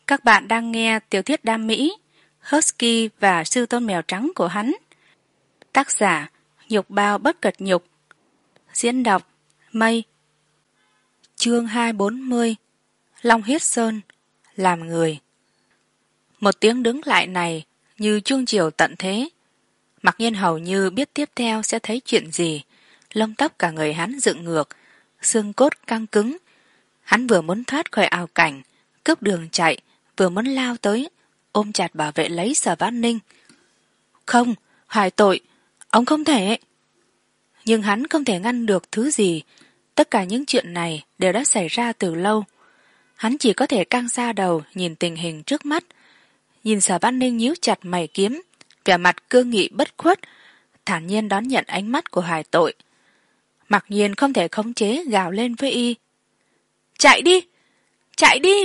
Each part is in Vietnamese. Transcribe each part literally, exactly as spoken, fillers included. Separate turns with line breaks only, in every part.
Các bạn đang nghe tiểu thuyết đam mỹ Husky và sư tôn mèo trắng của hắn. Tác giả Nhục Bao Bất Cật Nhục. Diễn đọc Mây. Chương hai trăm bốn mươi. Long Huyết Sơn làm người. Một tiếng đứng lại này như chuông chiều tận thế. Mặc nhiên hầu như biết tiếp theo sẽ thấy chuyện gì. Lông tóc cả người hắn dựng ngược, xương cốt căng cứng. Hắn vừa muốn thoát khỏi ảo cảnh, cướp đường chạy, vừa muốn lao tới, ôm chặt bảo vệ lấy Sở Vãn Ninh. Không, hoài tội, ông không thể. Nhưng hắn không thể ngăn được thứ gì. Tất cả những chuyện này đều đã xảy ra từ lâu. Hắn chỉ có thể căng ra đầu nhìn tình hình trước mắt. Nhìn Sở Vãn Ninh nhíu chặt mày kiếm, vẻ mặt cương nghị bất khuất, thản nhiên đón nhận ánh mắt của hoài tội. Mặc nhiên không thể khống chế gào lên với y. Chạy đi! Chạy đi!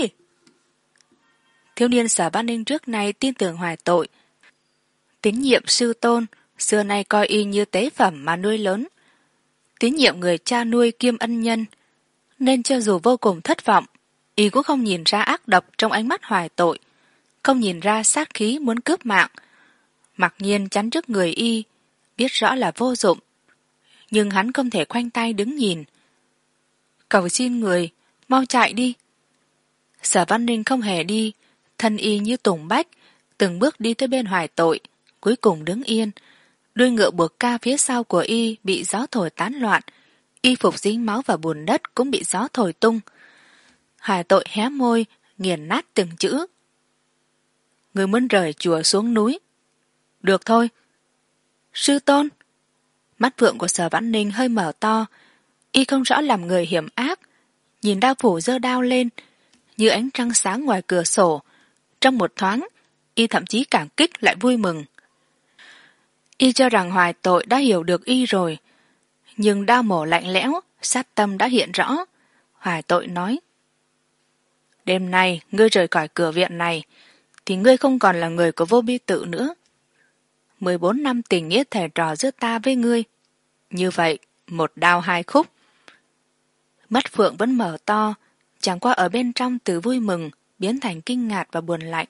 Thiếu niên Sở Vãn Ninh trước nay tin tưởng hoài tội. Tín nhiệm sư tôn, xưa nay coi y như tế phẩm mà nuôi lớn. Tín nhiệm người cha nuôi kiêm ân nhân. Nên cho dù vô cùng thất vọng, y cũng không nhìn ra ác độc trong ánh mắt hoài tội, không nhìn ra sát khí muốn cướp mạng. Mặc nhiên chắn trước người y, biết rõ là vô dụng. Nhưng hắn không thể khoanh tay đứng nhìn. Cầu xin người, mau chạy đi. Sở Vãn Ninh không hề đi, thân y như tùng bách, từng bước đi tới bên hoài tội, cuối cùng đứng yên. Đuôi ngựa buộc ca phía sau của y bị gió thổi tán loạn, y phục dính máu và bùn đất cũng bị gió thổi tung. Hoài tội hé môi, nghiền nát từng chữ. Người muốn rời chùa xuống núi. Được thôi. Sư tôn. Mắt vượng của Sở Vãn Ninh hơi mở to, y không rõ làm người hiểm ác, nhìn đao phủ giơ đao lên, như ánh trăng sáng ngoài cửa sổ. Trong một thoáng, y thậm chí cảm kích lại vui mừng. Y cho rằng hoài tội đã hiểu được y rồi, nhưng đao mổ lạnh lẽo, sát tâm đã hiện rõ. Hoài tội nói: Đêm nay ngươi rời khỏi cửa viện này, thì ngươi không còn là người của Vô Bi Tự nữa. Mười bốn năm tình nghĩa thề trò giữa ta với ngươi, như vậy một đao hai khúc. Mắt phượng vẫn mở to, chẳng qua ở bên trong từ vui mừng biến thành kinh ngạc và buồn lạnh.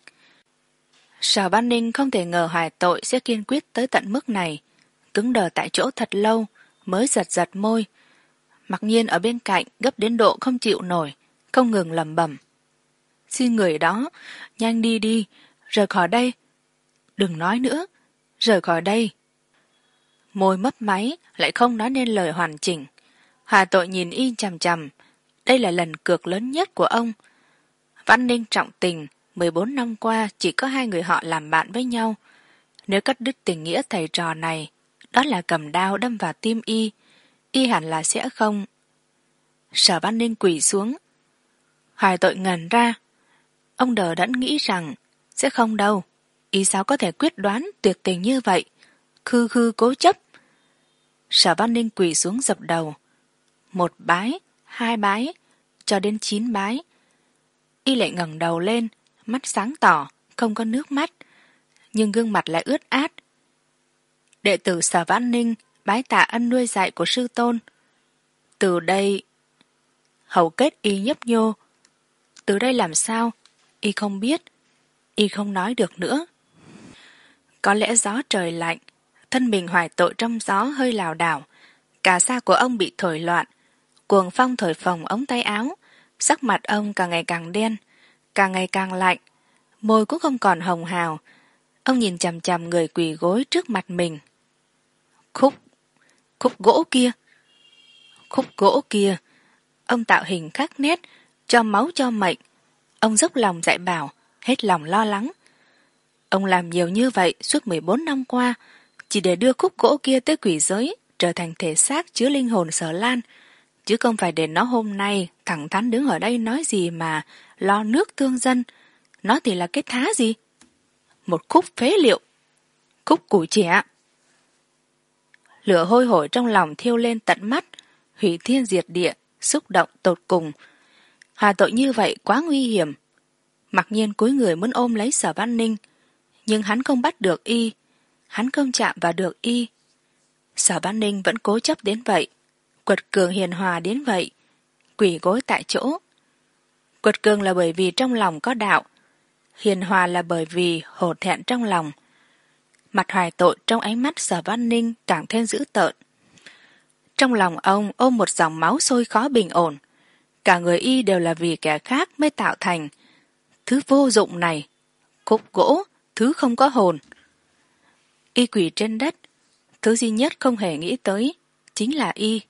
Sở Vãn Ninh không thể ngờ hoài tội sẽ kiên quyết tới tận mức này, cứng đờ tại chỗ thật lâu mới giật giật môi. Mặc nhiên ở bên cạnh gấp đến độ không chịu nổi, không ngừng lẩm bẩm: Xin người đó, nhanh đi đi, rời khỏi đây. Đừng nói nữa, rời khỏi đây. Môi mấp máy lại không nói nên lời hoàn chỉnh. Hoài tội nhìn y chằm chằm. Đây là lần cược lớn nhất của ông. Vãn Ninh trọng tình, mười bốn năm qua chỉ có hai người họ làm bạn với nhau. Nếu cắt đứt tình nghĩa thầy trò này, đó là cầm đao đâm vào tim y, y hẳn là sẽ không. Sở Vãn Ninh quỳ xuống. Hoài tội ngẩn ra. Ông đờ đẫn nghĩ rằng sẽ không đâu, y sao có thể quyết đoán tuyệt tình như vậy, khư khư cố chấp. Sở Vãn Ninh quỳ xuống dập đầu. Một bái, hai bái, cho đến chín bái. Y lại ngẩng đầu lên, mắt sáng tỏ, không có nước mắt, nhưng gương mặt lại ướt át. Đệ tử Sở Vãn Ninh bái tạ ân nuôi dạy của sư tôn. Từ đây... Hầu kết y nhấp nhô. Từ đây làm sao? Y không biết. Y không nói được nữa. Có lẽ gió trời lạnh, thân mình hoài tội trong gió hơi lảo đảo. Cả da của ông bị thổi loạn, cuồng phong thổi phồng ống tay áo. Sắc mặt ông càng ngày càng đen, càng ngày càng lạnh, môi cũng không còn hồng hào. Ông nhìn chằm chằm người quỳ gối trước mặt mình. Khúc, khúc gỗ kia. Khúc gỗ kia. Ông tạo hình khắc nét, cho máu cho mệnh. Ông dốc lòng dạy bảo, hết lòng lo lắng. Ông làm nhiều như vậy suốt mười bốn năm qua, chỉ để đưa khúc gỗ kia tới quỷ giới, trở thành thể xác chứa linh hồn Sở Lan, chứ không phải để nó hôm nay thẳng thắn đứng ở đây nói gì mà lo nước thương dân. Nó thì là cái thá gì? Một khúc phế liệu, khúc củ trẻ. Lửa hôi hổi trong lòng thiêu lên tận mắt, hủy thiên diệt địa, xúc động tột cùng. Hà tội như vậy quá nguy hiểm. Mặc nhiên cúi người muốn ôm lấy Sở Vãn Ninh, nhưng hắn không bắt được y, hắn không chạm vào được y. Sở Vãn Ninh vẫn cố chấp đến vậy, quật cường hiền hòa đến vậy, quỳ gối tại chỗ. Quật cường là bởi vì trong lòng có đạo, hiền hòa là bởi vì hổ thẹn trong lòng. Mặt Hoài Tội trong ánh mắt Sở Văn Ninh càng thêm dữ tợn. Trong lòng ông ôm một dòng máu sôi khó bình ổn. Cả người y đều là vì kẻ khác mới tạo thành. Thứ vô dụng này, khúc gỗ, thứ không có hồn. Y quỳ trên đất, thứ duy nhất không hề nghĩ tới chính là y.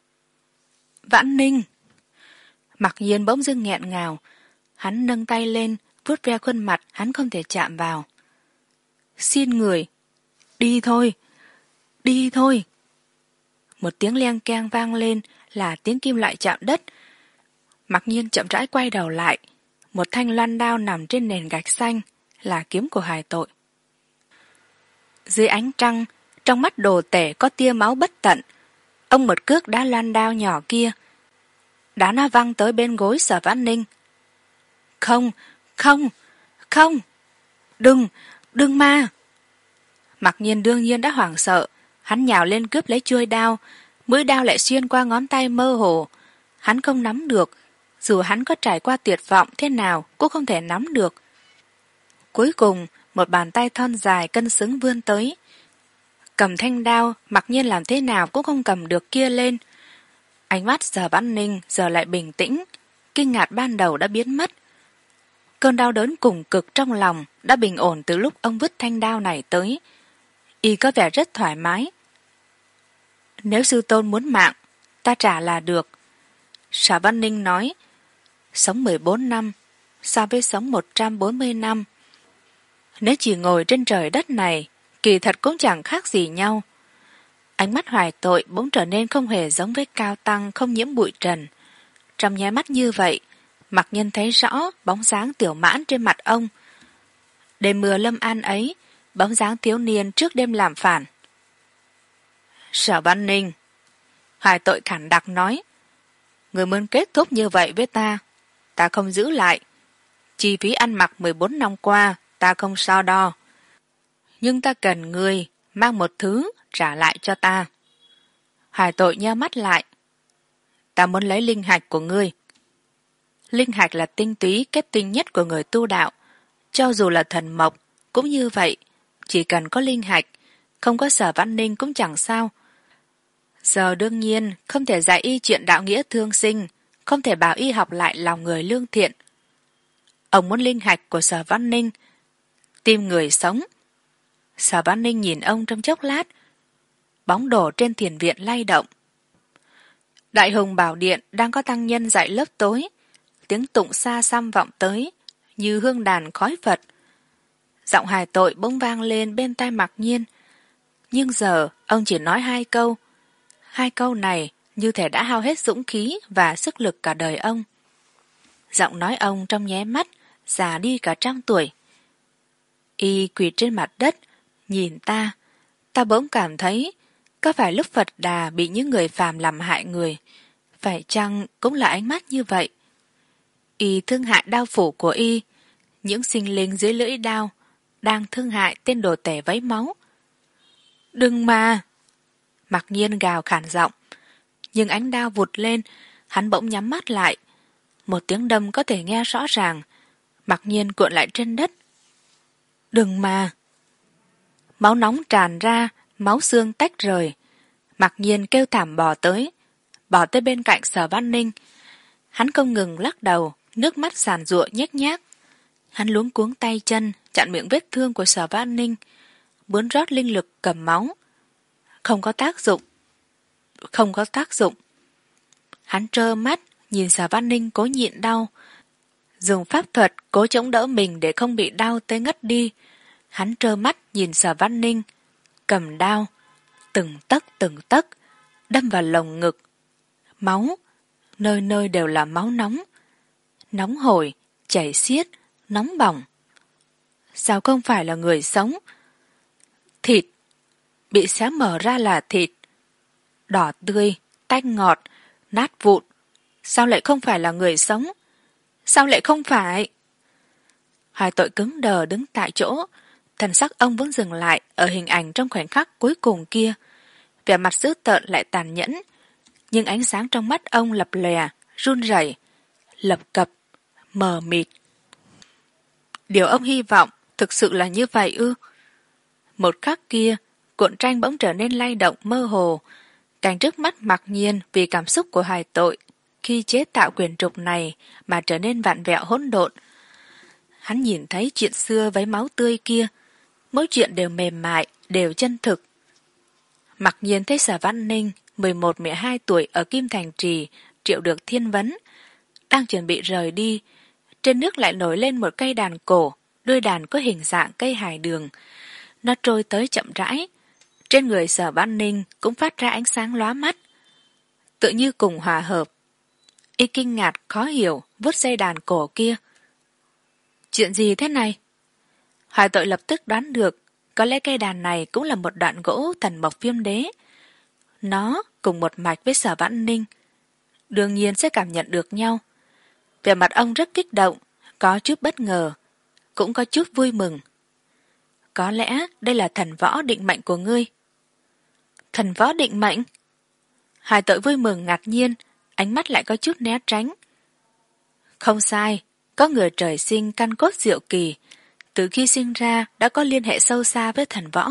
Vãn Ninh! Mặc Nhiên bỗng dưng nghẹn ngào. Hắn nâng tay lên, vuốt ve khuôn mặt hắn không thể chạm vào. Xin người, đi thôi, đi thôi. Một tiếng leng keng vang lên là tiếng kim loại chạm đất. Mặc Nhiên chậm rãi quay đầu lại. Một thanh loan đao nằm trên nền gạch xanh là kiếm của Hoài Tội. Dưới ánh trăng, trong mắt đồ tể có tia máu bất tận. Ông một cước đá loan đao nhỏ kia, đá nó văng tới bên gối Sở Vãn Ninh. Không, không, không, đừng, đừng mà. Mặc Nhiên đương nhiên đã hoảng sợ. Hắn nhào lên cướp lấy chuôi đao, mũi đao lại xuyên qua ngón tay mơ hồ. Hắn không nắm được, dù hắn có trải qua tuyệt vọng thế nào cũng không thể nắm được. Cuối cùng, một bàn tay thon dài cân xứng vươn tới. Cầm thanh đao, Mặc Nhiên làm thế nào cũng không cầm được kia lên. Ánh mắt Sở Vãn Ninh giờ lại bình tĩnh, kinh ngạc ban đầu đã biến mất. Cơn đau đớn cùng cực trong lòng đã bình ổn từ lúc ông vứt thanh đao này tới. Y có vẻ rất thoải mái. Nếu sư tôn muốn mạng, ta trả là được. Sở Văn Ninh nói, sống mười bốn năm, so với sống một trăm bốn mươi năm. Nếu chỉ ngồi trên trời đất này, kỳ thật cũng chẳng khác gì nhau. Ánh mắt Hoài Tội bỗng trở nên không hề giống với cao tăng không nhiễm bụi trần. Trong nháy mắt như vậy, Mặc Nhiên thấy rõ bóng dáng Tiểu Mãn trên mặt ông. Đêm mưa lâm an ấy, bóng dáng thiếu niên trước đêm làm phản. Sở Văn Ninh, Hoài Tội khản đặc nói, người muốn kết thúc như vậy với ta, ta không giữ lại. Chi phí ăn mặc mười bốn năm qua, ta không so đo. Nhưng ta cần người mang một thứ trả lại cho ta. Hoài Tội nheo mắt lại. Ta muốn lấy linh hạch của ngươi. Linh hạch là tinh túy kết tinh nhất của người tu đạo. Cho dù là thần mộc, cũng như vậy. Chỉ cần có linh hạch, không có Sở Văn Ninh cũng chẳng sao. Giờ đương nhiên không thể dạy y chuyện đạo nghĩa thương sinh, không thể bảo y học lại lòng người lương thiện. Ông muốn linh hạch của Sở Văn Ninh, tìm người sống. Sở Văn Ninh nhìn ông trong chốc lát, bóng đổ trên thiền viện lay động. Đại Hùng Bảo Điện đang có tăng nhân dạy lớp tối, tiếng tụng xa xăm vọng tới, như hương đàn khói Phật. Giọng Hài Tội bỗng vang lên bên tai Mặc Nhiên, nhưng giờ ông chỉ nói hai câu. Hai câu này như thể đã hao hết dũng khí và sức lực cả đời ông. Giọng nói ông trong nháy mắt già đi cả trăm tuổi. Y quỳ trên mặt đất, nhìn ta, ta bỗng cảm thấy có phải lúc Phật Đà bị những người phàm làm hại người, phải chăng cũng là ánh mắt như vậy? Y thương hại đao phủ của y, những sinh linh dưới lưỡi đao đang thương hại tên đồ tể váy máu. Đừng mà! Mặc Nhiên gào khản giọng, nhưng ánh đao vụt lên, hắn bỗng nhắm mắt lại. Một tiếng đâm có thể nghe rõ ràng. Mặc Nhiên cuộn lại trên đất. Đừng mà! Máu nóng tràn ra, máu xương tách rời. Mặc Nhiên kêu thảm bò tới, bò tới bên cạnh Sở Văn Ninh. Hắn không ngừng lắc đầu, nước mắt giàn giụa nhếch nhác. Hắn luống cuống tay chân, chặn miệng vết thương của Sở Văn Ninh, muốn rót linh lực cầm máu. Không có tác dụng. Không có tác dụng. Hắn trơ mắt, nhìn Sở Văn Ninh cố nhịn đau, dùng pháp thuật cố chống đỡ mình để không bị đau tới ngất đi. Hắn trơ mắt nhìn Sở Văn Ninh cầm đao, từng tấc từng tấc đâm vào lồng ngực. Máu, nơi nơi đều là máu nóng, nóng hổi, chảy xiết, nóng bỏng. Sao không phải là người sống? Thịt, bị xé mở ra là thịt, đỏ tươi, tanh ngọt, nát vụn. Sao lại không phải là người sống? Sao lại không phải? Hai Tội cứng đờ đứng tại chỗ, thần sắc ông vẫn dừng lại ở hình ảnh trong khoảnh khắc cuối cùng kia. Vẻ mặt dữ tợn lại tàn nhẫn, nhưng ánh sáng trong mắt ông lập lòe, run rẩy, lập cập, mờ mịt. Điều ông hy vọng thực sự là như vậy ư? Một khắc kia, cuộn tranh bỗng trở nên lay động mơ hồ. Cảnh trước mắt mặc nhiên vì cảm xúc của Hoài Tội khi chế tạo quyển trục này mà trở nên vặn vẹo hỗn độn. Hắn nhìn thấy chuyện xưa với máu tươi kia, mỗi chuyện đều mềm mại, đều chân thực. Mặc nhiên thấy Sở Văn Ninh, mười một mười hai tuổi ở Kim Thành Trì, triệu được thiên vấn, đang chuẩn bị rời đi. Trên nước lại nổi lên một cây đàn cổ, đuôi đàn có hình dạng cây hải đường. Nó trôi tới chậm rãi. Trên người Sở Văn Ninh cũng phát ra ánh sáng lóa mắt, tự như cùng hòa hợp. Y kinh ngạc khó hiểu vuốt dây đàn cổ kia. Chuyện gì thế này? Hoài Tội lập tức đoán được, có lẽ cây đàn này cũng là một đoạn gỗ thần mộc viêm đế. Nó cùng một mạch với Sở Văn Ninh, đương nhiên sẽ cảm nhận được nhau. Vẻ mặt ông rất kích động, có chút bất ngờ, cũng có chút vui mừng. Có lẽ đây là thần võ định mệnh của ngươi. Thần võ định mệnh? Hoài Tội vui mừng ngạc nhiên, ánh mắt lại có chút né tránh. Không sai, có người trời sinh căn cốt diệu kỳ, từ khi sinh ra đã có liên hệ sâu xa với thần võ.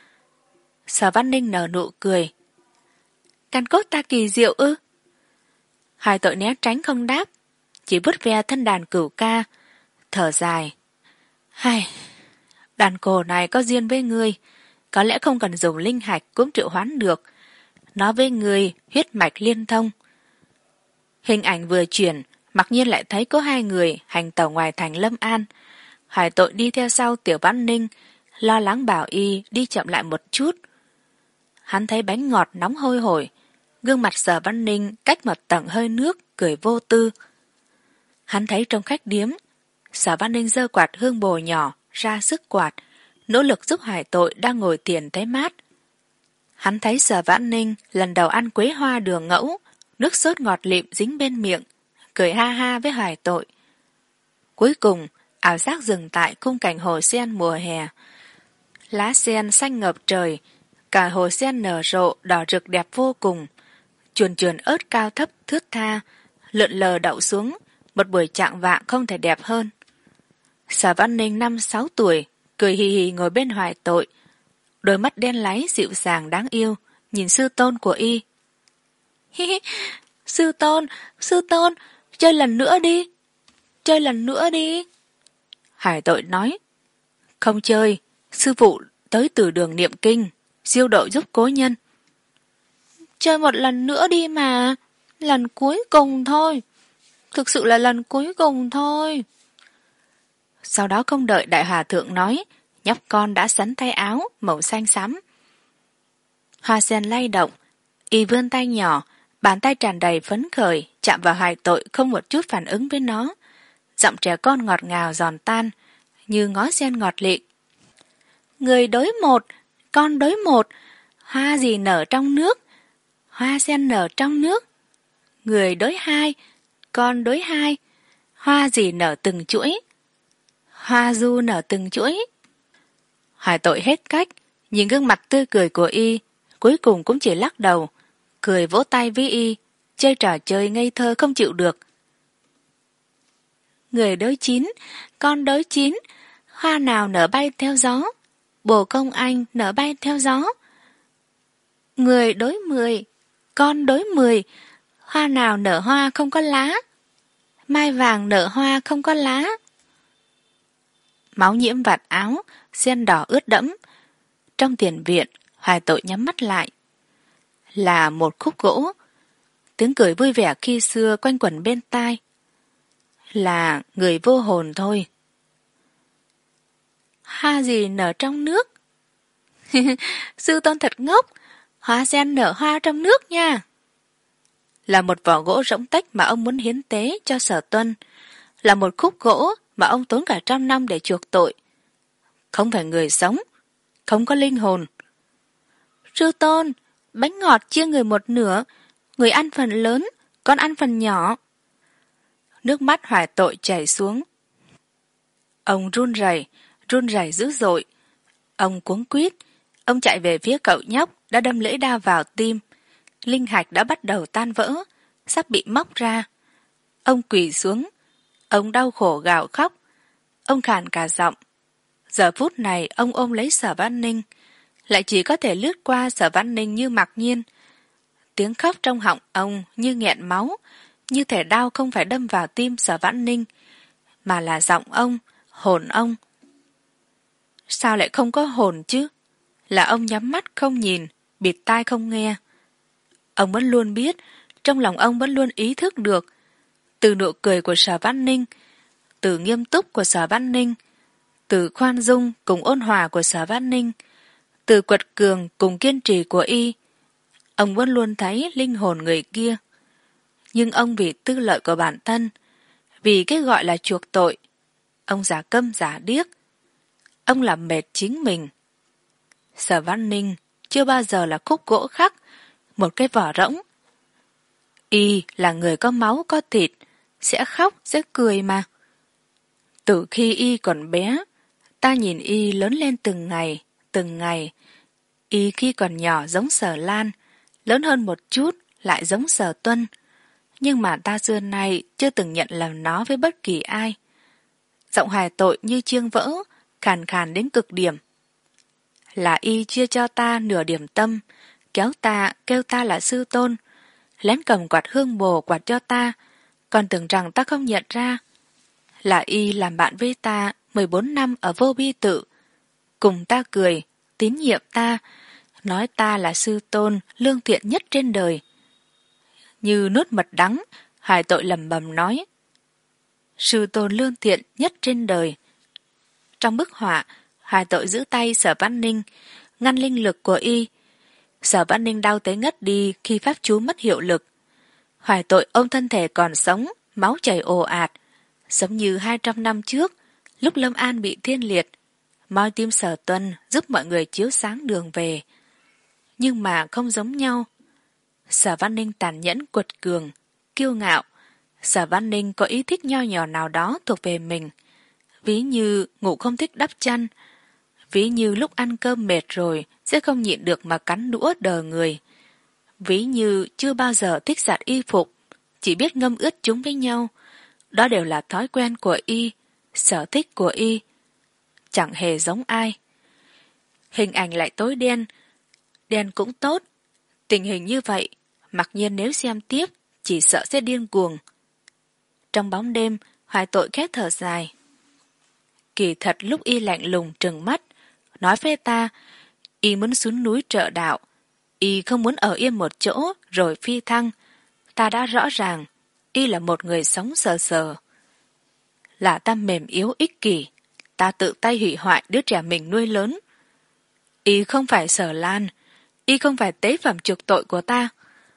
Sở Văn Ninh nở nụ cười. Căn cốt ta kỳ diệu ư? Hoài Tội né tránh không đáp, chỉ vuốt ve thân đàn cửu ca, thở dài. Hay, đàn cổ này có duyên với ngươi, có lẽ không cần dùng linh hạch cũng triệu hoán được. Nó với ngươi huyết mạch liên thông. Hình ảnh vừa chuyển, mặc nhiên lại thấy có hai người hành tẩu ngoài thành Lâm An. Hoài Tội đi theo sau Tiểu Văn Ninh, lo lắng bảo y đi chậm lại một chút. Hắn thấy bánh ngọt nóng hôi hổi, gương mặt Sở Văn Ninh cách một tầng hơi nước, cười vô tư. Hắn thấy trong khách điếm, Sở Văn Ninh giơ quạt hương bồ nhỏ ra sức quạt, nỗ lực giúp Hoài Tội đang ngồi thiền thấy mát. Hắn thấy Sở Văn Ninh lần đầu ăn quế hoa đường ngẫu, nước sốt ngọt lịm dính bên miệng, cười ha ha với Hoài Tội. Cuối cùng, ảo giác dừng tại khung cảnh hồ sen mùa hè. Lá sen xanh ngập trời, cả hồ sen nở rộ đỏ rực đẹp vô cùng. Chuồn chuồn ớt cao thấp thướt tha, lượn lờ đậu xuống, một buổi chạng vạng không thể đẹp hơn. Sở Văn Ninh năm sáu tuổi, cười hì hì ngồi bên Hoài Tội, đôi mắt đen láy dịu dàng đáng yêu, nhìn sư tôn của y. Hi hi, sư tôn, sư tôn, chơi lần nữa đi, chơi lần nữa đi. Hoài Tội nói, không chơi, sư phụ tới từ đường niệm kinh, siêu độ giúp cố nhân. Chơi một lần nữa đi mà, lần cuối cùng thôi, thực sự là lần cuối cùng thôi. Sau đó không đợi đại hòa thượng nói, nhóc con đã sắn tay áo màu xanh xám. Hoa sen lay động, y vươn tay nhỏ, bàn tay tràn đầy phấn khởi chạm vào Hoài Tội không một chút phản ứng với nó. Giọng trẻ con ngọt ngào giòn tan, như ngó sen ngọt lịm. Người đối một, con đối một, hoa gì nở trong nước, hoa sen nở trong nước. Người đối hai, con đối hai, hoa gì nở từng chuỗi, hoa du nở từng chuỗi. Hoài Tội hết cách, nhìn gương mặt tươi cười của y, cuối cùng cũng chỉ lắc đầu, cười vỗ tay với y, chơi trò chơi ngây thơ không chịu được. Người đối chín, con đối chín, hoa nào nở bay theo gió, bồ công anh nở bay theo gió. Người đối mười, con đối mười, hoa nào nở hoa không có lá, mai vàng nở hoa không có lá. Máu nhiễm vạt áo, sen đỏ ướt đẫm. Trong tiền viện, Hoài Tội nhắm mắt lại. Là một khúc gỗ. Tiếng cười vui vẻ khi xưa quanh quẩn bên tai. Là người vô hồn thôi. Hoa gì nở trong nước? Sư tôn thật ngốc, hoa sen nở hoa trong nước nha. Là một vỏ gỗ rỗng tách mà ông muốn hiến tế cho Sở Tuân. Là một khúc gỗ mà ông tốn cả trăm năm để chuộc tội. Không phải người sống, không có linh hồn. Sư tôn, bánh ngọt chia người một nửa, người ăn phần lớn, con ăn phần nhỏ. Nước mắt Hoài Tội chảy xuống. Ông run rẩy, run rẩy dữ dội. Ông cuống quýt, ông chạy về phía cậu nhóc đã đâm lưỡi đao vào tim. Linh hạch đã bắt đầu tan vỡ, sắp bị móc ra. Ông quỳ xuống, ông đau khổ gào khóc. Ông khàn cả giọng. Giờ phút này ông ôm lấy Sở Văn Ninh, lại chỉ có thể lướt qua Sở Văn Ninh như mặc nhiên. Tiếng khóc trong họng ông như nghẹn máu, như thể đau không phải đâm vào tim Sở Văn Ninh, mà là giọng ông, hồn ông. Sao lại không có hồn chứ? Là ông nhắm mắt không nhìn, bịt tai không nghe. Ông vẫn luôn biết, trong lòng ông vẫn luôn ý thức được, từ nụ cười của Sở Văn Ninh, từ nghiêm túc của Sở Văn Ninh, từ khoan dung cùng ôn hòa của Sở Văn Ninh, từ quật cường cùng kiên trì của y, ông vẫn luôn thấy linh hồn người kia. Nhưng ông vì tư lợi của bản thân, vì cái gọi là chuộc tội, ông giả câm giả điếc, ông làm mệt chính mình. Sở Văn Ninh chưa bao giờ là khúc gỗ khắc, một cái vỏ rỗng. Y là người có máu có thịt, sẽ khóc sẽ cười mà. Từ khi y còn bé, ta nhìn y lớn lên từng ngày, từng ngày. Y khi còn nhỏ giống Sở Lan, lớn hơn một chút lại giống Sở Tuân. Nhưng mà ta xưa nay chưa từng nhận làm nó với bất kỳ ai. Giọng hài tội như chiêng vỡ, khàn khàn đến cực điểm. Là y chia cho ta nửa điểm tâm, kéo ta, kêu ta là sư tôn, lén cầm quạt hương bồ quạt cho ta, còn tưởng rằng ta không nhận ra. Là y làm bạn với ta mười bốn năm ở Vô Bi Tự, cùng ta cười, tín nhiệm ta, nói ta là sư tôn lương thiện nhất trên đời. Như nuốt mật đắng, hài tội lẩm bẩm nói: sư tôn lương thiện nhất trên đời. Trong bức họa, hài tội giữ tay Sở Văn Ninh, ngăn linh lực của y. Sở Văn Ninh đau tới ngất đi khi pháp chú mất hiệu lực. Hoài tội ôm thân thể còn sống, máu chảy ồ ạt, giống như hai trăm năm trước, lúc Lâm An bị thiên liệt, moi tim Sở Tuân giúp mọi người chiếu sáng đường về. Nhưng mà không giống nhau. Sở Văn Ninh tàn nhẫn quật cường, kiêu ngạo. Sở Văn Ninh có ý thích nho nhỏ nào đó thuộc về mình. Ví như ngủ không thích đắp chăn, ví như lúc ăn cơm mệt rồi sẽ không nhịn được mà cắn đũa đờ người, ví như chưa bao giờ thích giặt y phục, chỉ biết ngâm ướt chúng với nhau. Đó đều là thói quen của y, sở thích của y, chẳng hề giống ai. Hình ảnh lại tối đen, đen cũng tốt. Tình hình như vậy, mặc nhiên nếu xem tiếp, chỉ sợ sẽ điên cuồng. Trong bóng đêm, Hoài tội khét thở dài. Kỳ thật lúc y lạnh lùng trừng mắt, nói với ta, y muốn xuống núi trợ đạo, y không muốn ở yên một chỗ rồi phi thăng. Ta đã rõ ràng, y là một người sống sờ sờ. Là ta mềm yếu ích kỷ, ta tự tay hủy hoại đứa trẻ mình nuôi lớn. Y không phải Sở Lan, y không phải tế phẩm chuộc tội của ta.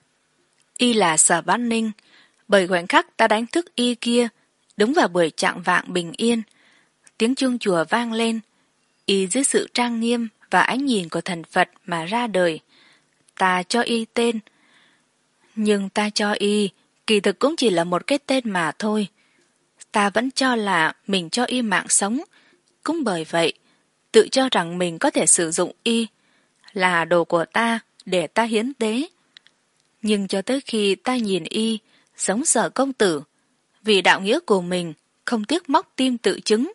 Y là Sở Văn Ninh, bởi khoảnh khắc ta đánh thức y kia, đúng vào buổi chạng vạng bình yên. Tiếng chuông chùa vang lên, y dưới sự trang nghiêm và ánh nhìn của thần Phật mà ra đời. Ta cho y tên. Nhưng ta cho y, kỳ thực cũng chỉ là một cái tên mà thôi. Ta vẫn cho là mình cho y mạng sống. Cũng bởi vậy, tự cho rằng mình có thể sử dụng y, là đồ của ta để ta hiến tế. Nhưng cho tới khi ta nhìn y, giống Sở công tử, vì đạo nghĩa của mình, không tiếc móc tim tự chứng.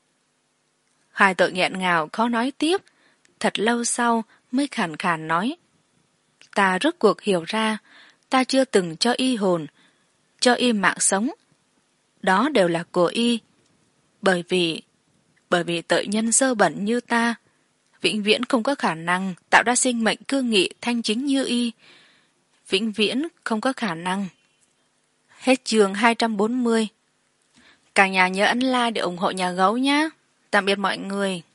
Hai tội nghẹn ngào khó nói tiếp, thật lâu sau mới khàn khàn nói. Ta rốt cuộc hiểu ra, ta chưa từng cho y hồn, cho y mạng sống. Đó đều là của y. Bởi vì, bởi vì tội nhân dơ bẩn như ta, vĩnh viễn không có khả năng tạo ra sinh mệnh cương nghị thanh chính như y. Vĩnh viễn không có khả năng. Hết chương hai trăm bốn mươi. Cả nhà nhớ ấn like để ủng hộ nhà gấu nhé. Tạm biệt mọi người.